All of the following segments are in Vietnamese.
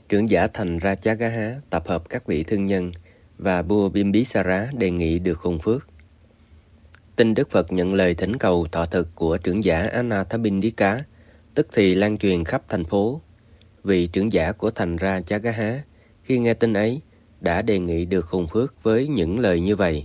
Trưởng giả thành Ratchagama tập hợp các vị thương nhân và vua Bimbisara đề nghị được hùng phước. Tin Đức Phật nhận lời thỉnh cầu thọ thực của trưởng giả Anathapindika tức thì lan truyền khắp thành phố. Vị trưởng giả của thành Ratchagama khi nghe tin ấy đã đề nghị được hùng phước với những lời như vậy: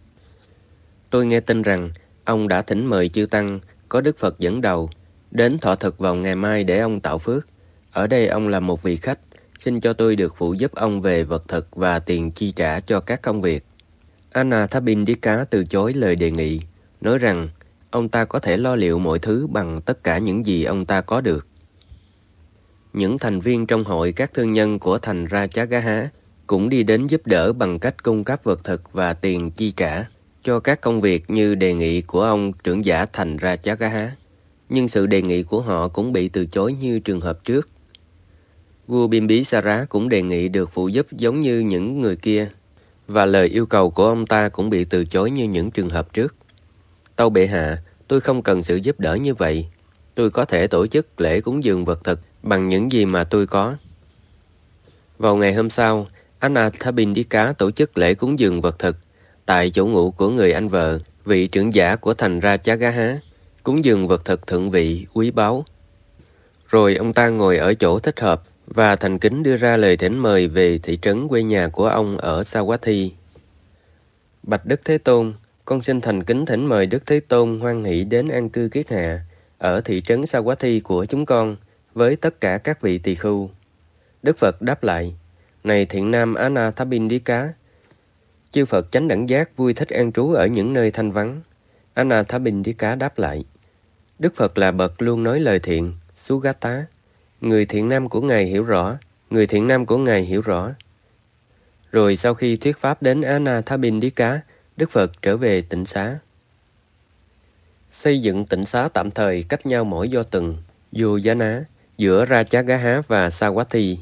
Tôi nghe tin rằng ông đã thỉnh mời chư tăng có Đức Phật dẫn đầu đến thọ thực vào ngày mai để ông tạo phước. Ở đây ông là một vị khách, xin cho tôi được phụ giúp ông về vật thực và tiền chi trả cho các công việc. Anathapindika từ chối lời đề nghị, nói rằng ông ta có thể lo liệu mọi thứ bằng tất cả những gì ông ta có được. Những thành viên trong hội các thương nhân của thành Ratchagama cũng đi đến giúp đỡ bằng cách cung cấp vật thực và tiền chi trả cho các công việc như đề nghị của ông trưởng giả thành Ratchagama. Nhưng sự đề nghị của họ cũng bị từ chối như trường hợp trước. Vua Bimbisara cũng đề nghị được phụ giúp giống như những người kia, và lời yêu cầu của ông ta cũng bị từ chối như những trường hợp trước. Tâu bệ hạ, tôi không cần sự giúp đỡ như vậy. Tôi có thể tổ chức lễ cúng dường vật thực bằng những gì mà tôi có. Vào ngày hôm sau, Anathapindika tổ chức lễ cúng dường vật thực tại chỗ ngụ của người anh vợ, vị trưởng giả của thành Ratchagama, cúng dường vật thực thượng vị, quý báu. Rồi ông ta ngồi ở chỗ thích hợp và thành kính đưa ra lời thỉnh mời về thị trấn quê nhà của ông ở Savatthi. Bạch Đức Thế Tôn, con xin thành kính thỉnh mời Đức Thế Tôn hoan hỷ đến an cư kiết hạ ở thị trấn Savatthi của chúng con với tất cả các vị tỳ khưu. Đức Phật đáp lại: Này thiện nam Anathapindika, chư Phật chánh đẳng giác vui thích an trú ở những nơi thanh vắng. Anathapindika đáp lại: Đức Phật là bậc luôn nói lời thiện, Sugata. Người thiện nam của Ngài hiểu rõ, người thiện nam của Ngài hiểu rõ. Rồi sau khi thuyết pháp đến Anathapindika, Đức Phật trở về tịnh xá. Xây dựng tịnh xá tạm thời cách nhau mỗi do tuần, Yojana, giữa Ratchagama và Savatthi.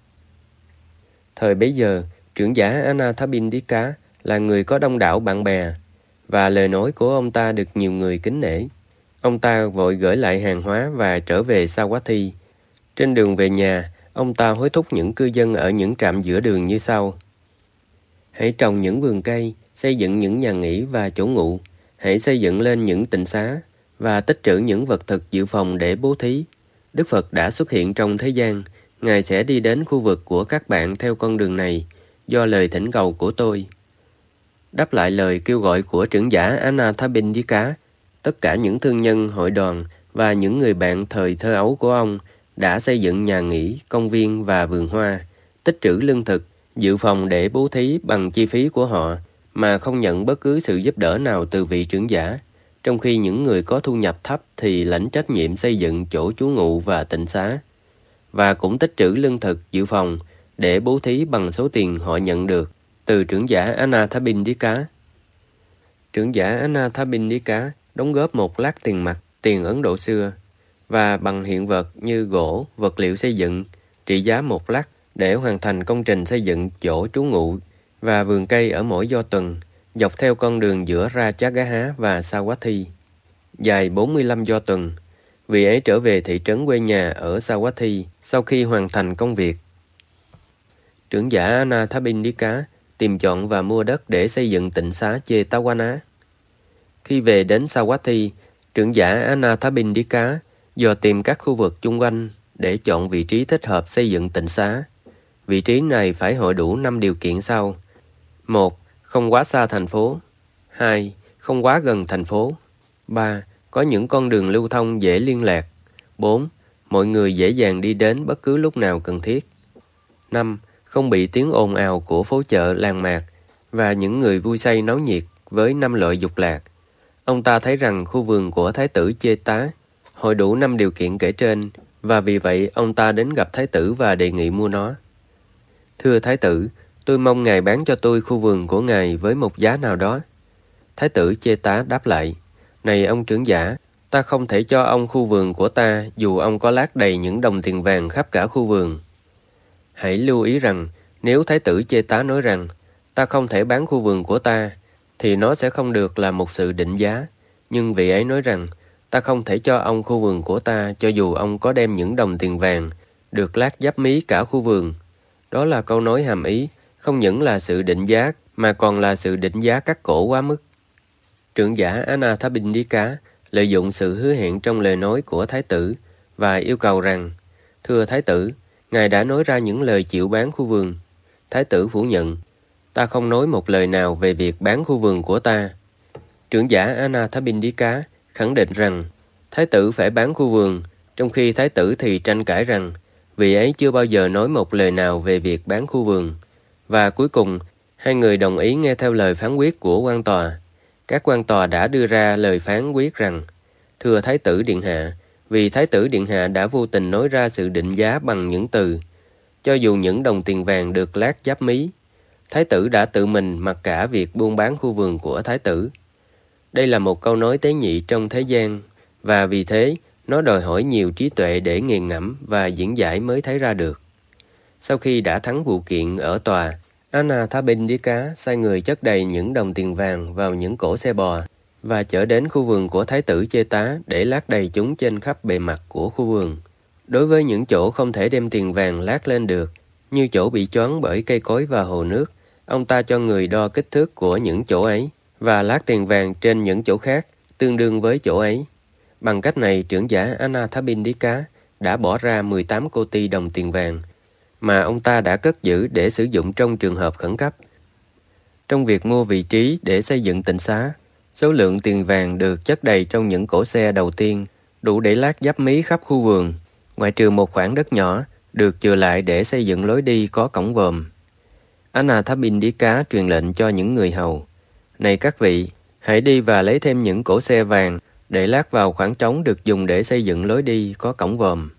Thời bấy giờ, trưởng giả Anathapindika là người có đông đảo bạn bè, và lời nói của ông ta được nhiều người kính nể. Ông ta vội gửi lại hàng hóa và trở về Savatthi. Trên đường về nhà, ông ta hối thúc những cư dân ở những trạm giữa đường như sau: Hãy trồng những vườn cây, xây dựng những nhà nghỉ và chỗ ngụ. Hãy xây dựng lên những tịnh xá và tích trữ những vật thực dự phòng để bố thí. Đức Phật đã xuất hiện trong thế gian. Ngài sẽ đi đến khu vực của các bạn theo con đường này do lời thỉnh cầu của tôi. Đáp lại lời kêu gọi của trưởng giả Anathapindika, tất cả những thương nhân, hội đoàn và những người bạn thời thơ ấu của ông đã xây dựng nhà nghỉ, công viên và vườn hoa, tích trữ lương thực, dự phòng để bố thí bằng chi phí của họ mà không nhận bất cứ sự giúp đỡ nào từ vị trưởng giả, trong khi những người có thu nhập thấp thì lãnh trách nhiệm xây dựng chỗ trú ngụ và tịnh xá, và cũng tích trữ lương thực, dự phòng để bố thí bằng số tiền họ nhận được từ trưởng giả Anathapindika. Trưởng giả Anathapindika đóng góp 1 lát tiền mặt, tiền Ấn Độ xưa, và bằng hiện vật như gỗ, vật liệu xây dựng, trị giá 1 lát để hoàn thành công trình xây dựng chỗ trú ngụ và vườn cây ở mỗi do tuần, dọc theo con đường giữa Ratchagama và Savatthi, dài 45 do tuần. Vị ấy trở về thị trấn quê nhà ở Savatthi sau khi hoàn thành công việc. Trưởng giả Anathapindika tìm chọn và mua đất để xây dựng tịnh xá Jetawana. Khi về đến Savatthi, trưởng giả Anathapindika dò tìm các khu vực chung quanh để chọn vị trí thích hợp xây dựng tịnh xá. Vị trí này phải hội đủ 5 điều kiện sau: 1. Không quá xa thành phố. 2. Không quá gần thành phố. 3. Có những con đường lưu thông dễ liên lạc. 4. Mọi người dễ dàng đi đến bất cứ lúc nào cần thiết. 5. Không bị tiếng ồn ào của phố chợ, làng mạc và những người vui say náo nhiệt với 5 loại dục lạc. Ông ta thấy rằng khu vườn của Thái tử Cheta hội đủ 5 điều kiện kể trên, và vì vậy ông ta đến gặp Thái tử và đề nghị mua nó. Thưa Thái tử, tôi mong Ngài bán cho tôi khu vườn của Ngài với một giá nào đó. Thái tử Cheta đáp lại: Này ông trưởng giả, ta không thể cho ông khu vườn của ta dù ông có lát đầy những đồng tiền vàng khắp cả khu vườn. Hãy lưu ý rằng, nếu Thái tử Cheta nói rằng ta không thể bán khu vườn của ta, thì nó sẽ không được là một sự định giá. Nhưng vị ấy nói rằng ta không thể cho ông khu vườn của ta cho dù ông có đem những đồng tiền vàng được lát giáp mí cả khu vườn. Đó là câu nói hàm ý, không những là sự định giá mà còn là sự định giá cắt cổ quá mức. Trưởng giả Anathapindika lợi dụng sự hứa hẹn trong lời nói của thái tử và yêu cầu rằng: "Thưa thái tử, ngài đã nói ra những lời chịu bán khu vườn." Thái tử phủ nhận: "Ta không nói một lời nào về việc bán khu vườn của ta." Trưởng giả Anathapindika khẳng định rằng thái tử phải bán khu vườn, trong khi thái tử thì tranh cãi rằng vị ấy chưa bao giờ nói một lời nào về việc bán khu vườn. Và cuối cùng, hai người đồng ý nghe theo lời phán quyết của quan tòa. Các quan tòa đã đưa ra lời phán quyết rằng: "Thưa thái tử điện hạ, vì thái tử điện hạ đã vô tình nói ra sự định giá bằng những từ, cho dù những đồng tiền vàng được lát giáp mí, thái tử đã tự mình mặc cả việc buôn bán khu vườn của thái tử." Đây là một câu nói tế nhị trong thế gian, và vì thế nó đòi hỏi nhiều trí tuệ để nghiền ngẫm và diễn giải mới thấy ra được. Sau khi đã thắng vụ kiện ở tòa, Anathapindika sai người chất đầy những đồng tiền vàng vào những cỗ xe bò và chở đến khu vườn của thái tử Cheta để lát đầy chúng trên khắp bề mặt của khu vườn. Đối với những chỗ không thể đem tiền vàng lát lên được, như chỗ bị choáng bởi cây cối và hồ nước, ông ta cho người đo kích thước của những chỗ ấy và lát tiền vàng trên những chỗ khác tương đương với chỗ ấy. Bằng cách này, trưởng giả Anathapindika đã bỏ ra 18 koti đồng tiền vàng mà ông ta đã cất giữ để sử dụng trong trường hợp khẩn cấp. Trong việc mua vị trí để xây dựng tịnh xá, số lượng tiền vàng được chất đầy trong những cỗ xe đầu tiên đủ để lát giáp mí khắp khu vườn, ngoại trừ một khoảng đất nhỏ được chừa lại để xây dựng lối đi có cổng vòm. Anathapindika truyền lệnh cho những người hầu: "Này các vị, hãy đi và lấy thêm những cỗ xe vàng để lát vào khoảng trống được dùng để xây dựng lối đi có cổng vòm."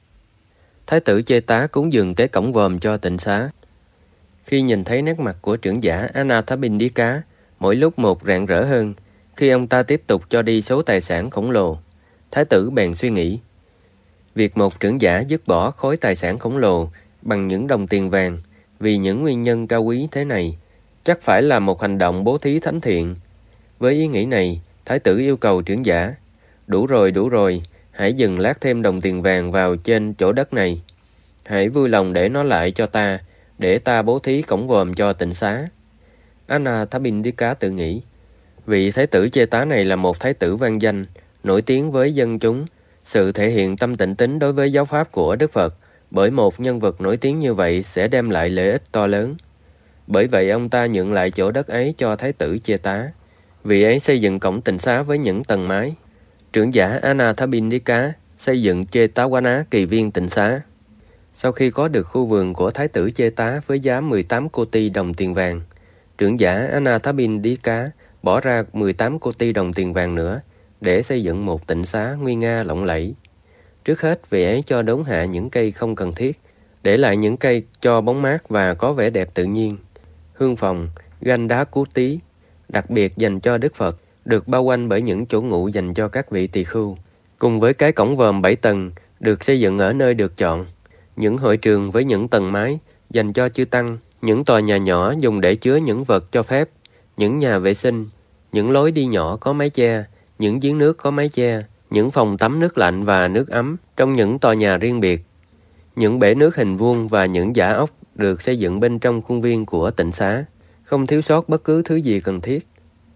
Thái tử Cheta cúng dường cái cổng vòm cho tịnh xá. Khi nhìn thấy nét mặt của trưởng giả Anathapindika mỗi lúc một rạng rỡ hơn, khi ông ta tiếp tục cho đi số tài sản khổng lồ, thái tử bèn suy nghĩ: việc một trưởng giả dứt bỏ khối tài sản khổng lồ bằng những đồng tiền vàng vì những nguyên nhân cao quý thế này chắc phải là một hành động bố thí thánh thiện. Với ý nghĩ này, thái tử yêu cầu trưởng giả: đủ rồi, hãy dừng lát thêm đồng tiền vàng vào trên chỗ đất này. Hãy vui lòng để nó lại cho ta, để ta bố thí cổng vòm cho tịnh xá." Anathapindika tự nghĩ: vị thái tử Cheta này là một thái tử vang danh, nổi tiếng với dân chúng. Sự thể hiện tâm tịnh tín đối với giáo pháp của Đức Phật bởi một nhân vật nổi tiếng như vậy sẽ đem lại lợi ích to lớn. Bởi vậy ông ta nhượng lại chỗ đất ấy cho thái tử Cheta. Vị ấy xây dựng cổng tịnh xá với những tầng mái. Trưởng giả Anathapindika xây dựng Chetawala kỳ viên tịnh xá. Sau khi có được khu vườn của thái tử Cheta với giá 18 koti đồng tiền vàng, trưởng giả Anathapindika bỏ ra 18 koti đồng tiền vàng nữa để xây dựng một tịnh xá nguy nga lộng lẫy. Trước hết, vị ấy cho đốn hạ những cây không cần thiết, để lại những cây cho bóng mát và có vẻ đẹp tự nhiên. Hương phòng, ganh đá cú tí, đặc biệt dành cho Đức Phật, được bao quanh bởi những chỗ ngụ dành cho các vị tỳ khưu, cùng với cái cổng vòm 7 tầng được xây dựng ở nơi được chọn, những hội trường với những tầng mái dành cho chư tăng, những tòa nhà nhỏ dùng để chứa những vật cho phép, những nhà vệ sinh, những lối đi nhỏ có mái che, những giếng nước có mái che, những phòng tắm nước lạnh và nước ấm trong những tòa nhà riêng biệt, những bể nước hình vuông và những giỏ ốc được xây dựng bên trong khuôn viên của tịnh xá, không thiếu sót bất cứ thứ gì cần thiết.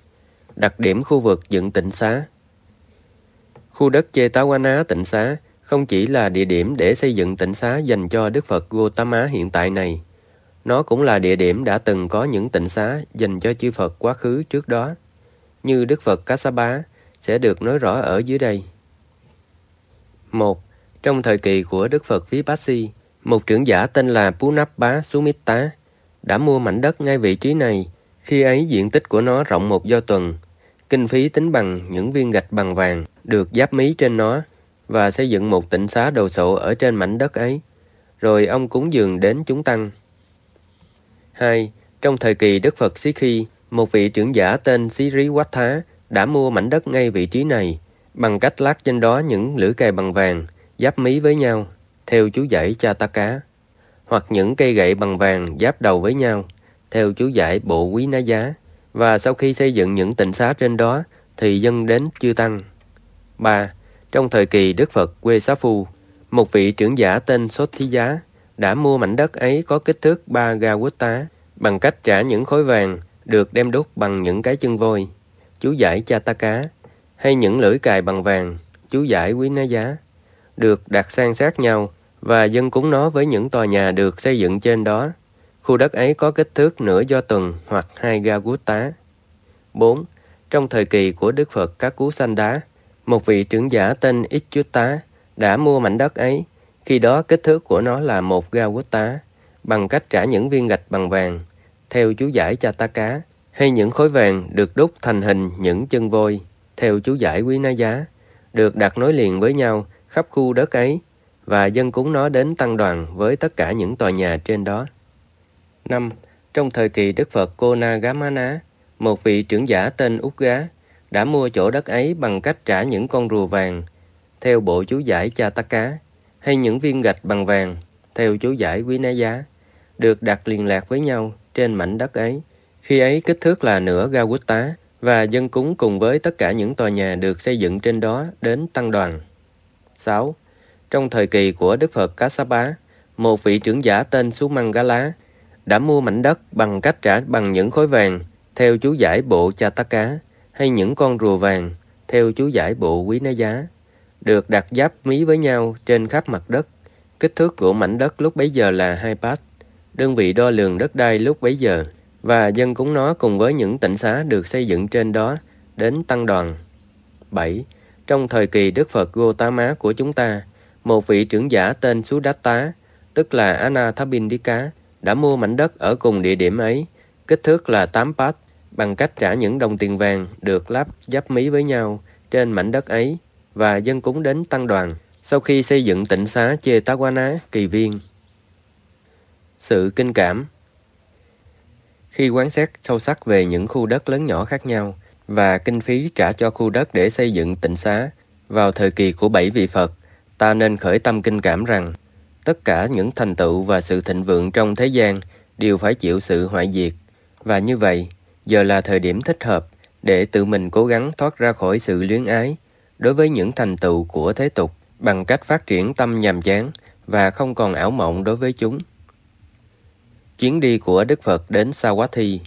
Đặc điểm khu vực dựng tịnh xá. Khu đất Chetawala tịnh xá không chỉ là địa điểm để xây dựng tịnh xá dành cho Đức Phật Gautama hiện tại này, nó cũng là địa điểm đã từng có những tịnh xá dành cho chư Phật quá khứ trước đó, như Đức Phật Kassapa sẽ được nói rõ ở dưới đây. 1. Trong thời kỳ của Đức Phật Vipassi, một trưởng giả tên là Punappa Sumitta đã mua mảnh đất ngay vị trí này. Khi ấy diện tích của nó rộng 1 do tuần, kinh phí tính bằng những viên gạch bằng vàng được giáp mí trên nó, và xây dựng một tịnh xá đồ sộ ở trên mảnh đất ấy. Rồi ông cúng dường đến chúng tăng. 2. Trong thời kỳ Đức Phật Sikhi, một vị trưởng giả tên Siriwattha đã mua mảnh đất ngay vị trí này bằng cách lát trên đó những lưỡi cày bằng vàng giáp mí với nhau theo chú giải Chataka, hoặc những cây gậy bằng vàng giáp đầu với nhau theo chú giải Bộ Quý Ná Giá, và sau khi xây dựng những tịnh xá trên đó thì dâng đến chư tăng. 3. Trong thời kỳ Đức Phật Wesafu, một vị trưởng giả tên Sothija đã mua mảnh đất ấy có kích thước 3 Gawutta bằng cách trả những khối vàng được đem đúc bằng những cái chân voi, chú giải Chataka, hay những lưỡi cài bằng vàng, chú giải Quý Ná Giá, được đặt san sát nhau và dâng cúng nó với những tòa nhà được xây dựng trên đó. Khu đất ấy có kích thước nửa do tuần hoặc 2 Gawutta. 4. Trong thời kỳ của Đức Phật Kakusanda, một vị trưởng giả tên Icchutta đã mua mảnh đất ấy, khi đó kích thước của nó là 1 Gawutta, bằng cách trả những viên gạch bằng vàng, theo chú giải Chataka, hay những khối vàng được đúc thành hình những chân voi, theo chú giải Quý Ná Giá, được đặt nối liền với nhau khắp khu đất ấy, và dâng cúng nó đến tăng đoàn với tất cả những tòa nhà trên đó. 5. Trong thời kỳ Đức Phật Konagamana, một vị trưởng giả tên Ugga đã mua chỗ đất ấy bằng cách trả những con rùa vàng, theo bộ chú giải Chataka, hay những viên gạch bằng vàng, theo chú giải Quý Ná Giá, được đặt liên lạc với nhau trên mảnh đất ấy, khi ấy kích thước là nửa Gawutta, và dâng cúng cùng với tất cả những tòa nhà được xây dựng trên đó đến tăng đoàn. 6. Trong thời kỳ của Đức Phật Kassapa, một vị trưởng giả tên Sumangala đã mua mảnh đất bằng cách trả bằng những khối vàng, theo chú giải bộ Chataka, hay những con rùa vàng, theo chú giải bộ Quý Ná Giá, được đặt giáp mí với nhau trên khắp mặt đất. Kích thước của mảnh đất lúc bấy giờ là 2 pat, đơn vị đo lường đất đai lúc bấy giờ, và dâng cúng nó cùng với những tịnh xá được xây dựng trên đó đến tăng đoàn. 7. Trong thời kỳ Đức Phật Gotama của chúng ta, một vị trưởng giả tên Sudatta, tức là Anathapindika, đã mua mảnh đất ở cùng địa điểm ấy, kích thước là 8 pat, bằng cách trả những đồng tiền vàng được lắp giáp mí với nhau trên mảnh đất ấy, và dâng cúng đến tăng đoàn sau khi xây dựng tịnh xá Chetawana Kỳ Viên. Sự kinh cảm. Khi quán xét sâu sắc về những khu đất lớn nhỏ khác nhau và kinh phí trả cho khu đất để xây dựng tịnh xá vào thời kỳ của 7 vị Phật, ta nên khởi tâm kinh cảm rằng tất cả những thành tựu và sự thịnh vượng trong thế gian đều phải chịu sự hoại diệt, và như vậy, giờ là thời điểm thích hợp để tự mình cố gắng thoát ra khỏi sự luyến ái đối với những thành tựu của thế tục bằng cách phát triển tâm nhàm chán và không còn ảo mộng đối với chúng. Chuyến đi của Đức Phật đến Savatthi.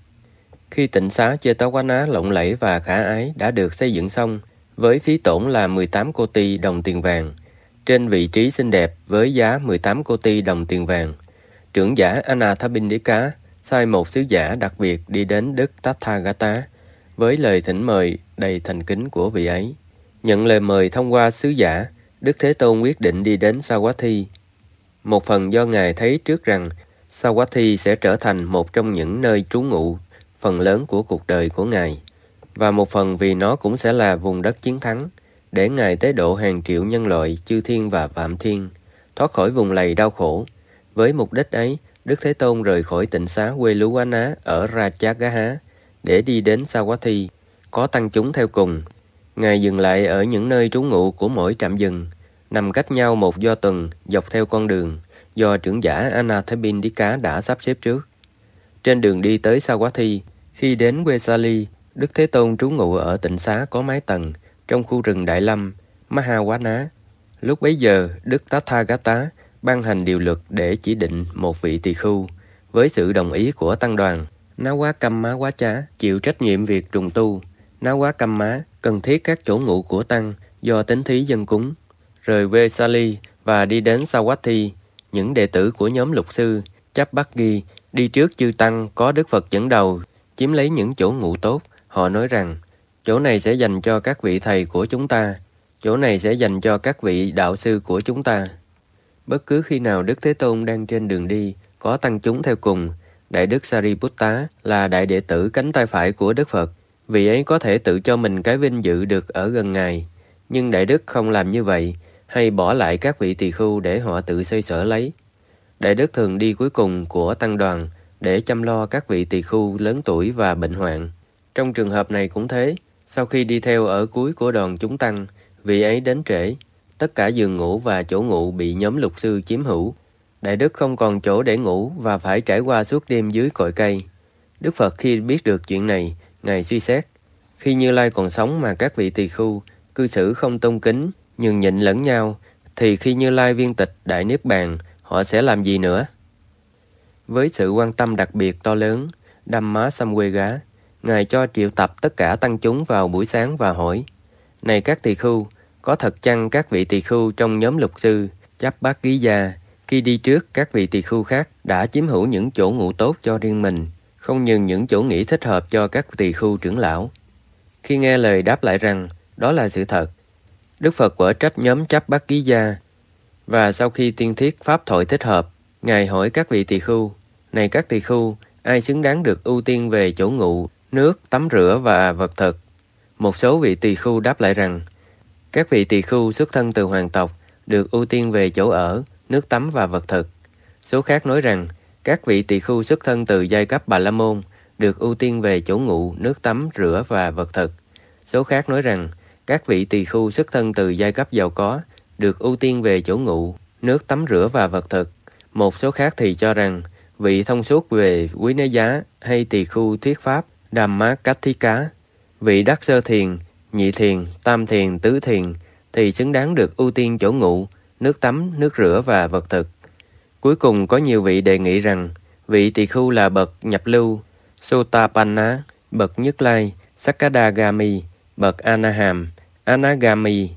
Khi tịnh xá Chetawana lộng lẫy và khả ái đã được xây dựng xong, với phí tổn là 18 koti đồng tiền vàng, trên vị trí xinh đẹp với giá 18 koti đồng tiền vàng, trưởng giả Anathapindika sai một sứ giả đặc biệt đi đến Đức Tathagata với lời thỉnh mời đầy thành kính của vị ấy. Nhận lời mời thông qua sứ giả, Đức Thế Tôn quyết định đi đến Savatthi. Một phần do Ngài thấy trước rằng Savatthi sẽ trở thành một trong những nơi trú ngụ phần lớn của cuộc đời của Ngài, và một phần vì nó cũng sẽ là vùng đất chiến thắng, để Ngài tế độ hàng triệu nhân loại chư thiên và phạm thiên, thoát khỏi vùng lầy đau khổ. Với mục đích ấy, Đức Thế Tôn rời khỏi tịnh xá Weluwana ở Rajagaha để đi đến Savatthi, có tăng chúng theo cùng. Ngài dừng lại ở những nơi trú ngụ của mỗi trạm dừng, nằm cách nhau một do tuần dọc theo con đường do trưởng giả Anathapindika đã sắp xếp trước. Trên đường đi tới Savatthi, khi đến Vesali, Đức Thế Tôn trú ngụ ở tịnh xá có mái tầng trong khu rừng Đại Lâm, Mahawana. Lúc bấy giờ, Đức Tathagata ban hành điều luật để chỉ định một vị tỳ khưu với sự đồng ý của tăng đoàn. Nawakamma Wacha chịu trách nhiệm việc trùng tu. Nawakamma cần thiết các chỗ ngụ của tăng do tính thí dân cúng. Rời Vesali và đi đến Savatthi, những đệ tử của nhóm lục sư Chapbaggi đi trước chư tăng có Đức Phật dẫn đầu, chiếm lấy những chỗ ngụ tốt. Họ nói rằng, chỗ này sẽ dành cho các vị thầy của chúng ta, chỗ này sẽ dành cho các vị đạo sư của chúng ta. Bất cứ khi nào Đức Thế Tôn đang trên đường đi, có tăng chúng theo cùng, Đại Đức Sariputta là đại đệ tử cánh tay phải của Đức Phật. Vị ấy có thể tự cho mình cái vinh dự được ở gần Ngài, nhưng Đại Đức không làm như vậy, hay bỏ lại các vị tỳ khưu để họ tự xoay sở lấy. Đại Đức thường đi cuối cùng của tăng đoàn để chăm lo các vị tỳ khưu lớn tuổi và bệnh hoạn. Trong trường hợp này cũng thế, sau khi đi theo ở cuối của đoàn chúng tăng, vị ấy đến trễ. Tất cả giường ngủ và chỗ ngụ bị nhóm lục sư chiếm hữu. Đại Đức không còn chỗ để ngủ và phải trải qua suốt đêm dưới cội cây. Đức Phật khi biết được chuyện này, Ngài suy xét. Khi Như Lai còn sống mà các vị tỳ khưu cư xử không tôn kính, nhường nhịn lẫn nhau, thì khi Như Lai viên tịch Đại Niết Bàn, họ sẽ làm gì nữa? Với sự quan tâm đặc biệt to lớn, Dhammasamvega, Ngài cho triệu tập tất cả tăng chúng vào buổi sáng và hỏi: Này các tỳ khưu, có thật chăng các vị tỳ khưu trong nhóm lục sư Chabbakiyya khi đi trước các vị tỳ khưu khác đã chiếm hữu những chỗ ngủ tốt cho riêng mình, không nhường những chỗ nghỉ thích hợp cho các tỳ khưu trưởng lão? Khi nghe lời đáp lại rằng đó là sự thật, Đức Phật quở trách nhóm Chabbakiyya, và sau khi tuyên thuyết pháp thoại thích hợp, Ngài hỏi các vị tỳ khưu: Này các tỳ khưu, ai xứng đáng được ưu tiên về chỗ ngủ, nước, tắm rửa và vật thực? Một số vị tỳ khưu đáp lại rằng các vị tỳ khưu xuất thân từ hoàng tộc được ưu tiên về chỗ ở, nước tắm và vật thực. Số khác nói rằng các vị tỳ khưu xuất thân từ giai cấp Bà La Môn được ưu tiên về chỗ ngủ, nước tắm, rửa và vật thực. Số khác nói rằng các vị tỳ khưu xuất thân từ giai cấp giàu có được ưu tiên về chỗ ngủ, nước tắm rửa và vật thực. Một số khác thì cho rằng vị thông suốt về quý ná giá hay tỳ khưu thuyết pháp Dhammakathika, vị đắc sơ thiền, nhị thiền, tam thiền, tứ thiền thì xứng đáng được ưu tiên chỗ ngủ, nước tắm, nước rửa và vật thực. Cuối cùng có nhiều vị đề nghị rằng vị tỳ khưu là bậc nhập lưu, Sotapanna, bậc nhất lai, Sakadagami, bậc Anaham, Anagami,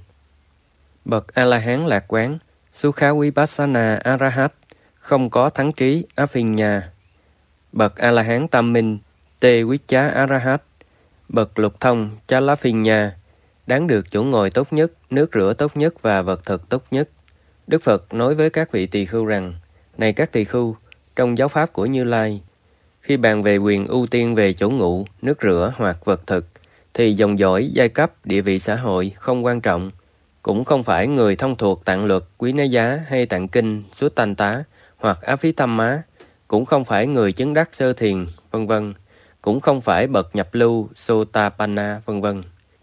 bậc A-la-hán lạc quán, Sukha Vipassana Arahat, không có thắng trí Afinya, bậc A-la-hán tam minh, Te Vichá Arahat, bậc lục thông Chalafinya, đáng được chỗ ngồi tốt nhất, nước rửa tốt nhất và vật thực tốt nhất. Đức Phật nói với các vị tỳ khưu rằng: Này các tỳ khưu, trong giáo pháp của Như Lai, khi bàn về quyền ưu tiên về chỗ ngủ, nước rửa hoặc vật thực, thì dòng dõi, giai cấp, địa vị xã hội không quan trọng, cũng không phải người thông thuộc tạng luật, quý ná giá hay tạng kinh, Suttanta hoặc Abhidhamma, cũng không phải người chứng đắc sơ thiền, vân vân, cũng không phải bậc nhập lưu, Sotapanna, vân vân.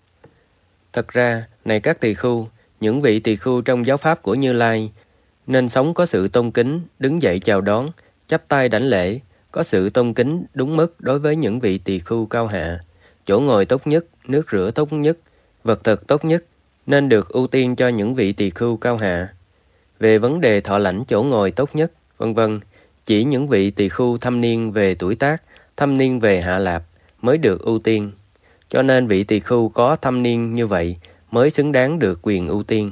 Thật ra, này các tỳ khưu, những vị tỳ khưu trong giáo pháp của Như Lai nên sống có sự tôn kính, đứng dậy chào đón, chắp tay đảnh lễ, có sự tôn kính đúng mức đối với những vị tỳ khưu cao hạ, chỗ ngồi tốt nhất, nước rửa tốt nhất, vật thực tốt nhất, nên được ưu tiên cho những vị tỳ khưu cao hạ. Về vấn đề thọ lãnh chỗ ngồi tốt nhất, vân vân, chỉ những vị tỳ khưu thâm niên về tuổi tác, thâm niên về hạ lạp mới được ưu tiên. Cho nên vị tỳ khưu có thâm niên như vậy mới xứng đáng được quyền ưu tiên.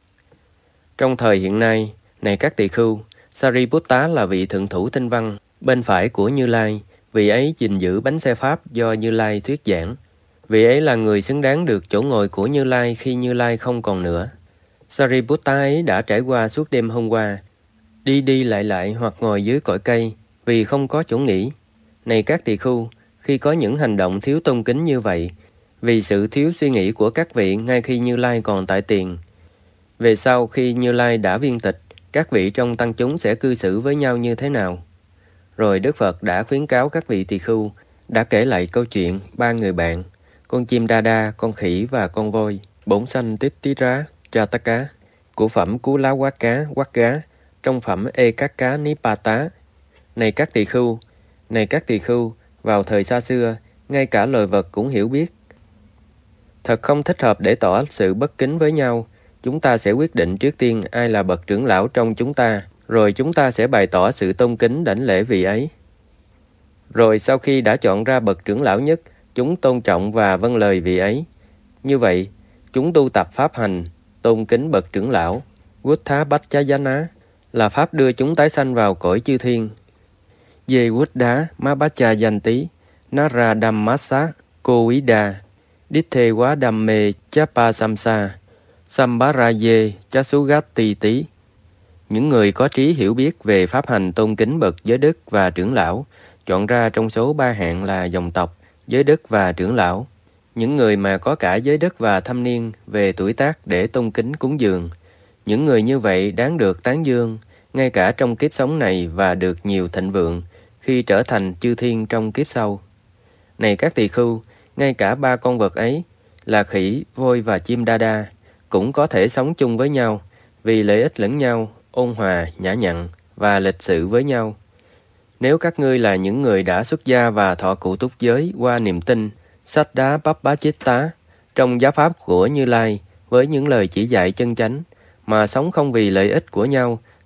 Trong thời hiện nay, này các tỳ khưu, Sariputta là vị thượng thủ tinh văn bên phải của Như Lai. Vị ấy gìn giữ bánh xe pháp do Như Lai thuyết giảng. Vị ấy là người xứng đáng được chỗ ngồi của Như Lai khi Như Lai không còn nữa. Sariputta ấy đã trải qua suốt đêm hôm qua, đi đi lại hoặc ngồi dưới cội cây vì không có chỗ nghỉ. Này các tỳ khưu, khi có những hành động thiếu tôn kính như vậy, vì sự thiếu suy nghĩ của các vị ngay khi Như Lai còn tại tiền, về sau khi Như Lai đã viên tịch, các vị trong tăng chúng sẽ cư xử với nhau như thế nào? Rồi Đức Phật đã khuyến cáo các vị tỳ khưu, đã kể lại câu chuyện ba người bạn, con chim đa đa, con khỉ và con voi, bổn sanh tích tí rá, cha tá cá, của phẩm cú lá quát cá, quát gá, trong phẩm ê cát cá ní pa tá. Này các tỳ khưu, vào thời xa xưa, ngay cả loài vật cũng hiểu biết. Thật không thích hợp để tỏ sự bất kính với nhau. Chúng ta sẽ quyết định trước tiên ai là bậc trưởng lão trong chúng ta, rồi chúng ta sẽ bày tỏ sự tôn kính đảnh lễ vị ấy. Rồi sau khi đã chọn ra bậc trưởng lão nhất, chúng tôn trọng và vâng lời vị ấy. Như vậy, chúng tu tập pháp hành, tôn kính bậc trưởng lão, Vuttha-bachayana, là pháp đưa chúng tái sanh vào cõi chư thiên. Ye Vuddha Mabhachayanti Nara Dhammasa Kovida Ditthe Quá Dhamme Chapa Samsa Sambharaye Chasugati Tí. Những người có trí hiểu biết về pháp hành tôn kính bậc giới đức và trưởng lão, chọn ra trong số ba hạng là dòng tộc, giới đức và trưởng lão. Những người mà có cả giới đức và thâm niên về tuổi tác để tôn kính cúng dường. Những người như vậy đáng được tán dương, ngay cả trong kiếp sống này và được nhiều thịnh vượng khi trở thành chư thiên trong kiếp sau. Này các tỳ khưu, ngay cả ba con vật ấy là khỉ, voi và chim đa đa cũng có thể sống chung với nhau vì lợi ích lẫn nhau, ôn hòa, nhã nhặn và lịch sự với nhau. Nếu các ngươi là những người đã xuất gia và thọ cụ túc giới qua niềm tin, sách đá bắp bá chít tá, trong giáo pháp của Như Lai với những lời chỉ dạy chân chánh, mà sống không vì lợi ích của nhau,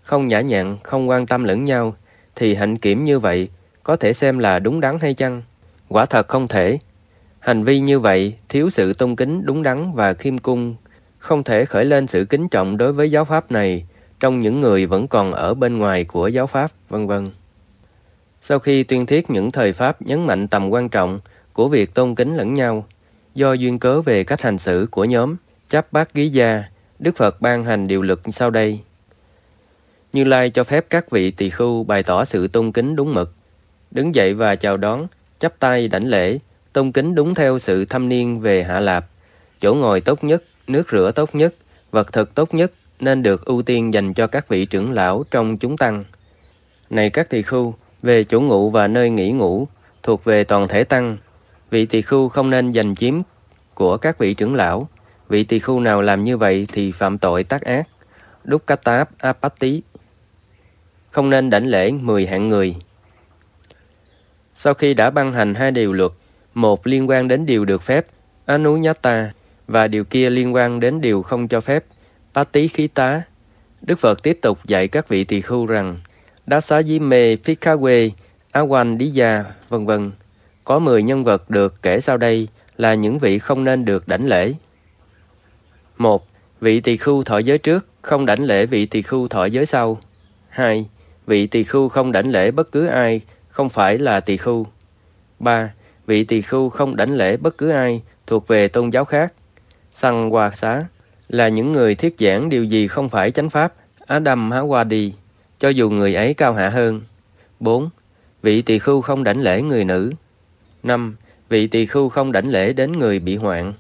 không nhã nhặn, không quan tâm lẫn nhau, thì hạnh kiểm như vậy có thể xem là đúng đắn hay chăng? Quả thật không thể. Hành vi như vậy thiếu sự tôn kính đúng đắn và khiêm cung, không thể khởi lên sự kính trọng đối với giáo pháp này trong những người vẫn còn ở bên ngoài của giáo pháp, vân vân. Sau khi tuyên thuyết những thời pháp nhấn mạnh tầm quan trọng của việc tôn kính lẫn nhau, do duyên cớ về cách hành xử của nhóm Cháp Bát Gí Gia, Đức Phật ban hành điều luật sau đây. Như Lai cho phép các vị tỳ khưu bày tỏ sự tôn kính đúng mực, đứng dậy và chào đón, chắp tay đảnh lễ, tôn kính đúng theo sự thâm niên về Hạ Lạp, chỗ ngồi tốt nhất, nước rửa tốt nhất, vật thực tốt nhất nên được ưu tiên dành cho các vị trưởng lão trong chúng tăng. Này các tỳ khưu, về chỗ ngụ và nơi nghỉ ngủ thuộc về toàn thể tăng, vị tỳ khưu không nên giành chiếm của các vị trưởng lão. Vị tỳ khưu nào làm như vậy thì phạm tội tác ác, Dukkata Apatti. Không nên đảnh lễ 10 hạng người. Sau khi đã ban hành 2 điều luật, một liên quan đến điều được phép, Anunyata, và điều kia liên quan đến điều không cho phép, Patikhita, Đức Phật tiếp tục dạy các vị tỳ khưu rằng Dasajime Phikawe, Awandiya, vân vân. Có 10 nhân vật được kể sau đây là những vị không nên được đảnh lễ. 1. Vị tỳ khưu thọ giới trước không đảnh lễ vị tỳ khưu thọ giới sau. 2. Vị tỳ khưu không đảnh lễ bất cứ ai không phải là tỳ khưu. 3. Vị tỳ khưu không đảnh lễ bất cứ ai thuộc về tôn giáo khác. Sằng Hòa Xá là những người thuyết giảng điều gì không phải chánh pháp, Adam Hawadi, cho dù người ấy cao hạ hơn. 4. Vị tỳ khưu không đảnh lễ người nữ. 5. Vị tỳ khưu không đảnh lễ đến người bị hoạn.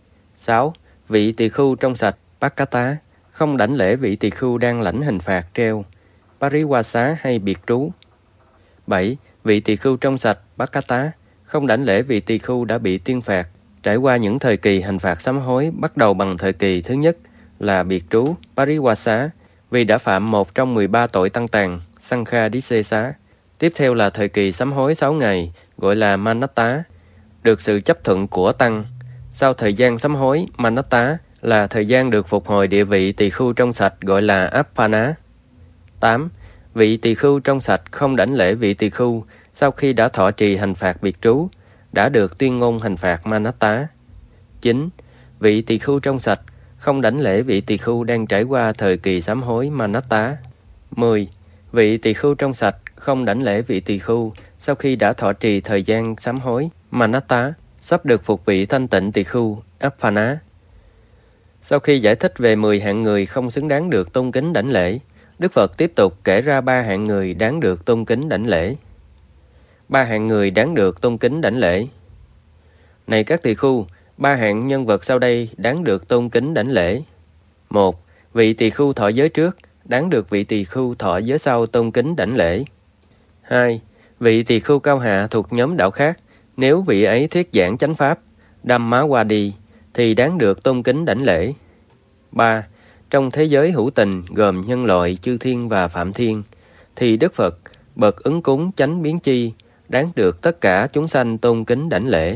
6. Vị tỳ khưu trong sạch, Pakata, không đảnh lễ vị tỳ khưu đang lãnh hình phạt treo, Pariwasa hay biệt trú. 7. Vị tỳ khưu trong sạch, Pakata, không đảnh lễ vị tỳ khưu đã bị tuyên phạt, trải qua những thời kỳ hành phạt sám hối, bắt đầu bằng thời kỳ thứ nhất là biệt trú, Pariwasa, vì đã phạm một trong 13 tội tăng tàn, Sankha Disesa. Tiếp theo là thời kỳ sám hối 6 ngày, gọi là Manatta, được sự chấp thuận của tăng. Sau thời gian sám hối, Manatta là thời gian được phục hồi địa vị tỳ khưu trong sạch, gọi là Appana. 8. Vị tỳ khưu trong sạch không đảnh lễ vị tỳ khưu sau khi đã thọ trì hành phạt biệt trú, đã được tuyên ngôn hành phạt Manatta. 9. Vị tỳ khưu trong sạch không đảnh lễ vị tỳ khưu đang trải qua thời kỳ sám hối Manatta. 10. Vị tỳ khưu trong sạch không đảnh lễ vị tỳ khưu sau khi đã thọ trì thời gian sám hối Manatta, sắp được phục vị thanh tịnh tỳ khưu Appana. Sau khi giải thích về 10 hạng người không xứng đáng được tôn kính đảnh lễ, Đức Phật tiếp tục kể ra 3 hạng người đáng được tôn kính đảnh lễ. 3 hạng người đáng được tôn kính đảnh lễ. Này các tỳ khưu, 3 hạng nhân vật sau đây đáng được tôn kính đảnh lễ. 1. Vị tỳ khưu thọ giới trước, đáng được vị tỳ khưu thọ giới sau tôn kính đảnh lễ. 2. Vị tỳ khưu cao hạ thuộc nhóm đạo khác, nếu vị ấy thuyết giảng chánh pháp, Dhammawadi, thì đáng được tôn kính đảnh lễ. 3. Trong thế giới hữu tình gồm nhân loại, chư thiên và phạm thiên, thì Đức Phật, bậc ứng cúng chánh biến chi, đáng được tất cả chúng sanh tôn kính đảnh lễ.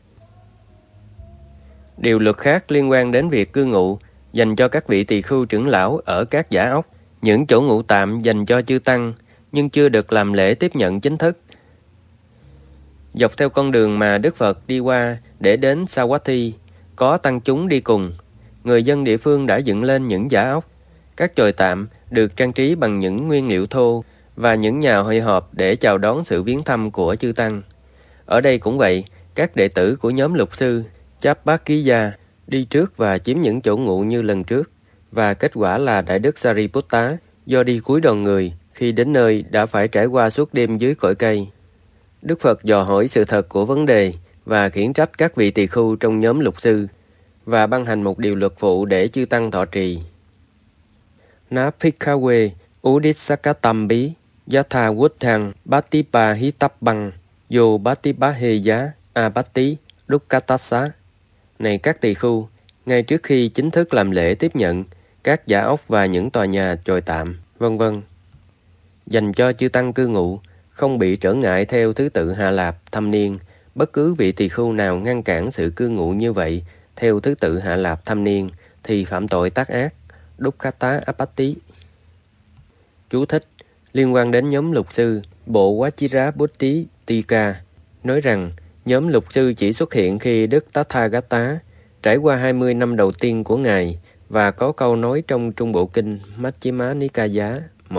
Điều luật khác liên quan đến việc cư ngụ dành cho các vị tỳ khưu trưởng lão ở các giả ốc, những chỗ ngụ tạm dành cho chư tăng, nhưng chưa được làm lễ tiếp nhận chính thức. Dọc theo con đường mà Đức Phật đi qua để đến Savatthi, có tăng chúng đi cùng. Người dân địa phương đã dựng lên những giả ốc. Các chòi tạm được trang trí bằng những nguyên liệu thô và những nhà hội họp để chào đón sự viếng thăm của chư tăng. Ở đây cũng vậy, các đệ tử của nhóm lục sư Cháp Bát Ký Gia đi trước và chiếm những chỗ ngụ như lần trước, và kết quả là Đại Đức Sariputta do đi cuối đoàn người, khi đến nơi đã phải trải qua suốt đêm dưới cội cây. Đức Phật dò hỏi sự thật của vấn đề và khiển trách các vị tỳ khưu trong nhóm lục sư, và ban hành một điều luật phụ để chư tăng thọ trì. Na Phikawe Udissakatambi Yatha Wuthang Batipa Hitabbang Yo Batibaheya Abati Dukkatassa. Này các tỳ khưu, ngay trước khi chính thức làm lễ tiếp nhận các giả ốc và những tòa nhà chòi tạm, vân vân, dành cho chư tăng cư ngụ, không bị trở ngại theo thứ tự Hạ Lạp, thâm niên, bất cứ vị tỳ khưu nào ngăn cản sự cư ngụ như vậy theo thứ tự Hạ Lạp, thâm niên thì phạm tội tác ác, Dukkata Apatti. Chú thích liên quan đến nhóm lục sư, bộ Vajrabuddha nói rằng nhóm lục sư chỉ xuất hiện khi Đức Tathagata trải qua 20 năm đầu tiên của Ngài và có câu nói trong Trung Bộ Kinh Majjhima Nikaya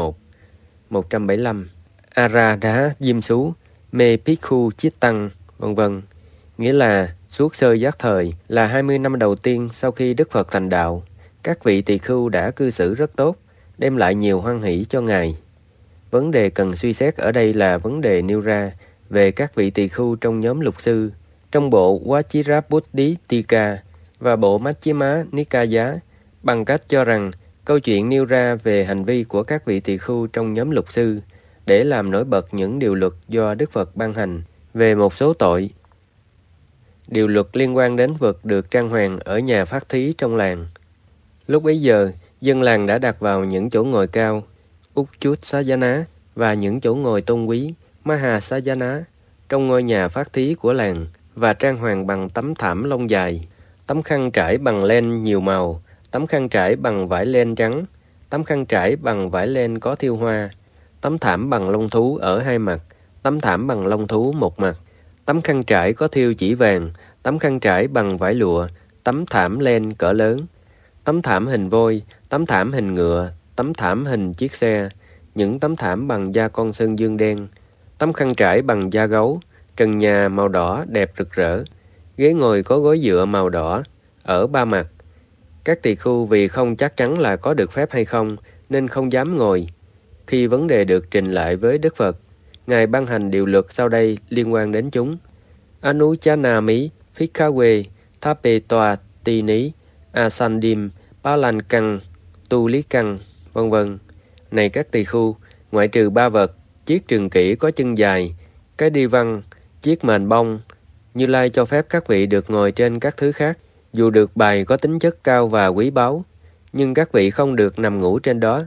175 Arada Diêm Sú Me Bhikkhu Chittang vân vân, nghĩa là suốt sơ giác thời là 20 năm đầu tiên sau khi Đức Phật thành đạo, các vị tỳ khưu đã cư xử rất tốt, đem lại nhiều hoan hỷ cho Ngài. Vấn đề cần suy xét ở đây là vấn đề nêu ra về các vị tỳ khưu trong nhóm lục sư. Trong bộ Vajrabuddha và bộ Majjhima Nikaya bằng cách cho rằng câu chuyện nêu ra về hành vi của các vị tỳ khưu trong nhóm lục sư để làm nổi bật những điều luật do Đức Phật ban hành về một số tội. Điều luật liên quan đến vật được trang hoàng ở nhà phát thí trong làng. Lúc bấy giờ, dân làng đã đặt vào những chỗ ngồi cao, Uchchutsayana, và những chỗ ngồi tôn quý, Mahasayana, trong ngôi nhà phát thí của làng và trang hoàng bằng tấm thảm lông dài, tấm khăn trải bằng len nhiều màu, tấm khăn trải bằng vải len trắng, tấm khăn trải bằng vải len có thêu hoa, tấm thảm bằng lông thú ở hai mặt, tấm thảm bằng lông thú một mặt, tấm khăn trải có thêu chỉ vàng, tấm khăn trải bằng vải lụa, tấm thảm len cỡ lớn, tấm thảm hình voi, tấm thảm hình ngựa, tấm thảm hình chiếc xe, những tấm thảm bằng da con sơn dương đen, tấm khăn trải bằng da gấu, trần nhà màu đỏ đẹp rực rỡ, ghế ngồi có gối dựa màu đỏ, ở ba mặt. Các tỳ khưu vì không chắc chắn là có được phép hay không, nên không dám ngồi. Khi vấn đề được trình lại với Đức Phật, Ngài ban hành điều luật sau đây liên quan đến chúng. Anuchanami, Phikhawe, Thapetoa, Tini, Asandim, Palankang, Tulikang, vân vân. Này các tỳ khưu, ngoại trừ ba vật, chiếc trường kỷ có chân dài, cái đi văn, chiếc mền bông, Như Lai cho phép các vị được ngồi trên các thứ khác, dù được bày có tính chất cao và quý báu, nhưng các vị không được nằm ngủ trên đó.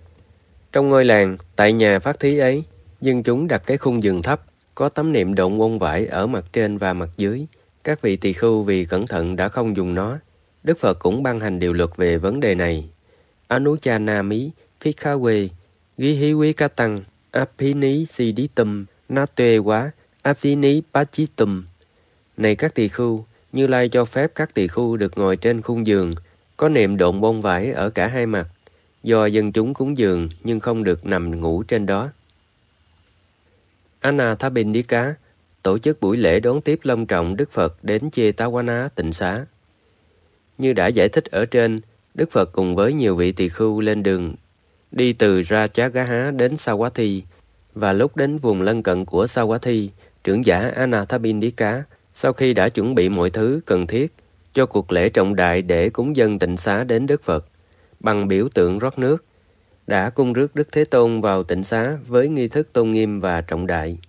Trong ngôi làng, tại nhà phát thí ấy, dân chúng đặt cái khung giường thấp, có tấm niệm độn bông vải ở mặt trên và mặt dưới. Các vị tỳ khưu vì cẩn thận đã không dùng nó. Đức Phật cũng ban hành điều luật về vấn đề này. Anuchanami, Phikhawe, Gihivikatang, Apini Siddhitum, Nate Quá, Apini Pachitum. Này các tỳ khưu, Như Lai cho phép các tỳ khưu được ngồi trên khung giường, có nệm độn bông vải ở cả hai mặt, do dân chúng cúng dường nhưng không được nằm ngủ trên đó. Anathapindika tổ chức buổi lễ đón tiếp long trọng Đức Phật đến Jetavana tịnh xá. Như đã giải thích ở trên, Đức Phật cùng với nhiều vị tỳ khưu lên đường đi từ Ratchagaha đến Savatthi, và lúc đến vùng lân cận của Savatthi, trưởng giả Anathapindika sau khi đã chuẩn bị mọi thứ cần thiết cho cuộc lễ trọng đại để cúng dâng tịnh xá đến Đức Phật, bằng biểu tượng rót nước, đã cung rước Đức Thế Tôn vào tịnh xá với nghi thức tôn nghiêm và trọng đại.